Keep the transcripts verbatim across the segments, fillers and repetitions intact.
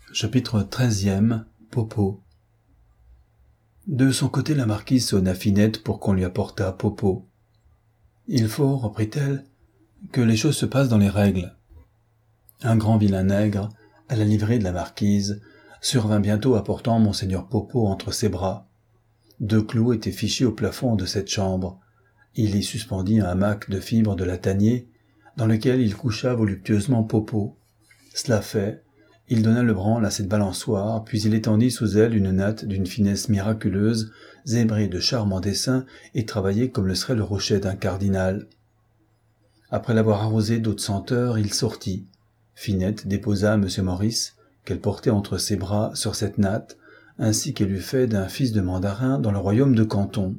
Chapitre treizième. Popo. De son côté, la marquise sonna Finette pour qu'on lui apportât Popo. « Il faut, reprit-elle, que les choses se passent dans les règles. » Un grand vilain nègre, à la livrée de la marquise, survint bientôt apportant monseigneur Popo entre ses bras. Deux clous étaient fichés au plafond de cette chambre. Il y suspendit un hamac de fibres de latanier, dans lequel il coucha voluptueusement Popo. Cela fait, il donna le branle à cette balançoire, puis il étendit sous elle une natte d'une finesse miraculeuse, zébrée de charmants dessins et travaillée comme le serait le rocher d'un cardinal. Après l'avoir arrosée d'eau de senteur, il sortit. Finette déposa M. Maurice, qu'elle portait entre ses bras, sur cette natte, ainsi qu'elle eût fait d'un fils de mandarin dans le royaume de Canton.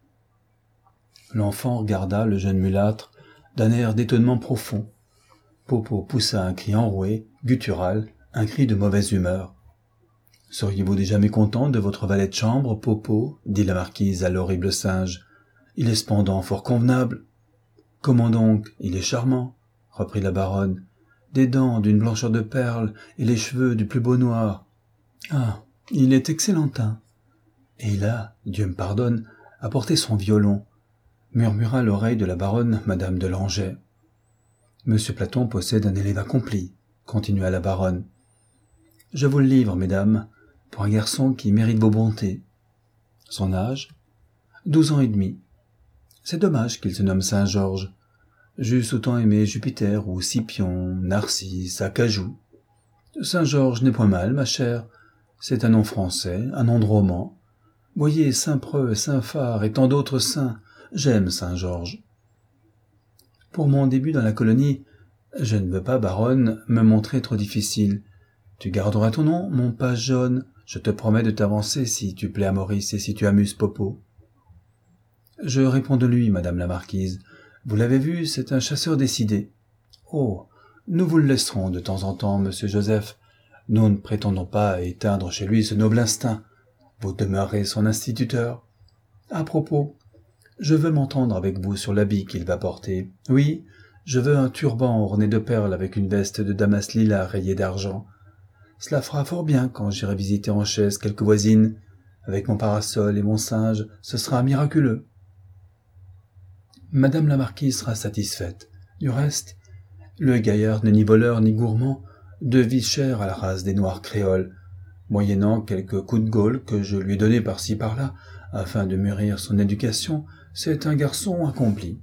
L'enfant regarda le jeune mulâtre d'un air d'étonnement profond. Popo poussa un cri enroué, guttural, un cri de mauvaise humeur. « Seriez-vous déjà mécontente de votre valet de chambre, Popo ?» dit la marquise à l'horrible singe. « Il est cependant fort convenable. »« Comment donc ? Il est charmant, » reprit la baronne. « Des dents d'une blancheur de perles et les cheveux du plus beau noir. Ah, il est excellentin. Et il a, Dieu me pardonne, apporté son violon, » murmura à l'oreille de la baronne madame de Langeais. « Monsieur Platon possède un élève accompli, » continua la baronne. « Je vous le livre, mesdames, pour un garçon qui mérite vos bontés. Son âge ? Douze ans et demi. C'est dommage qu'il se nomme Saint-Georges. J'eusse autant aimé Jupiter ou Scipion, Narcisse, Acajou. Saint-Georges n'est point mal, ma chère. C'est un nom français, un nom de roman. Voyez Saint-Preux, Saint-Phare et tant d'autres saints. J'aime Saint-Georges. Pour mon début dans la colonie, je ne veux pas, baronne, me montrer trop difficile. Tu garderas ton nom, mon page jaune. Je te promets de t'avancer si tu plais à Maurice et si tu amuses Popo. Je réponds de lui, madame la marquise. Vous l'avez vu, c'est un chasseur décidé. Oh, nous vous le laisserons de temps en temps, monsieur Joseph. Nous ne prétendons pas à éteindre chez lui ce noble instinct. Vous demeurez son instituteur. À propos, je veux m'entendre avec vous sur l'habit qu'il va porter. Oui, je veux un turban orné de perles avec une veste de damas lilas rayée d'argent. Cela fera fort bien quand j'irai visiter en chaise quelques voisines. Avec mon parasol et mon singe, ce sera miraculeux. Madame la marquise sera satisfaite. Du reste, le gaillard n'est ni voleur ni gourmand, devise cher à la race des noirs créoles, moyennant quelques coups de gaule que je lui ai donnés par-ci par-là, afin de mûrir son éducation. C'est un garçon accompli.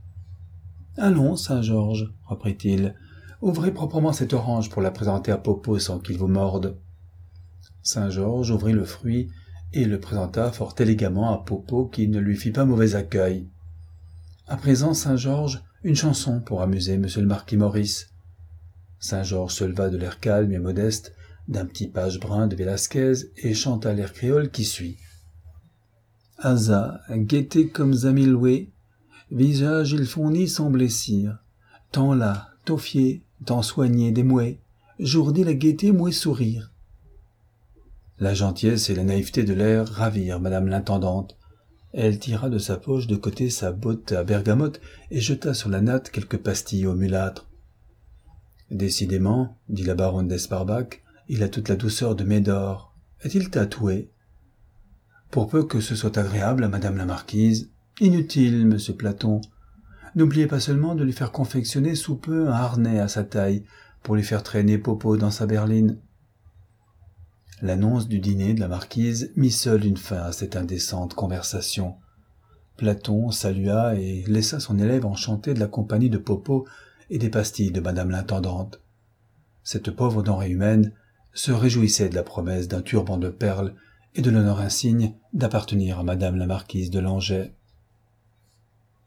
« Allons, Saint-Georges, reprit-il, ouvrez proprement cette orange pour la présenter à Popo sans qu'il vous morde. » Saint-Georges ouvrit le fruit et le présenta fort élégamment à Popo qui ne lui fit pas mauvais accueil. « À présent, Saint-Georges, une chanson pour amuser monsieur le marquis Maurice. » Saint-Georges se leva de l'air calme et modeste d'un petit page brun de Vélasquez et chanta l'air créole qui suit. « Asa, gaieté comme Zamilwé, visage ils font ni sans blessir, tant là, tant fier, tant soigné des mouets, jour dit la gaieté mouet sourire. » La gentillesse et la naïveté de l'air ravirent madame l'intendante. Elle tira de sa poche de côté sa botte à bergamote et jeta sur la natte quelques pastilles au mulâtre. « Décidément, dit la baronne d'Esparbac, il a toute la douceur de Médor. Est-il tatoué ? Pour peu que ce soit agréable à madame la marquise. Inutile, monsieur Platon. N'oubliez pas seulement de lui faire confectionner sous peu un harnais à sa taille pour lui faire traîner Popo dans sa berline. » L'annonce du dîner de la marquise mit seule une fin à cette indécente conversation. Platon salua et laissa son élève enchanté de la compagnie de Popo et des pastilles de madame l'intendante. Cette pauvre denrée humaine se réjouissait de la promesse d'un turban de perles et de l'honneur insigne d'appartenir à madame la marquise de Langeais.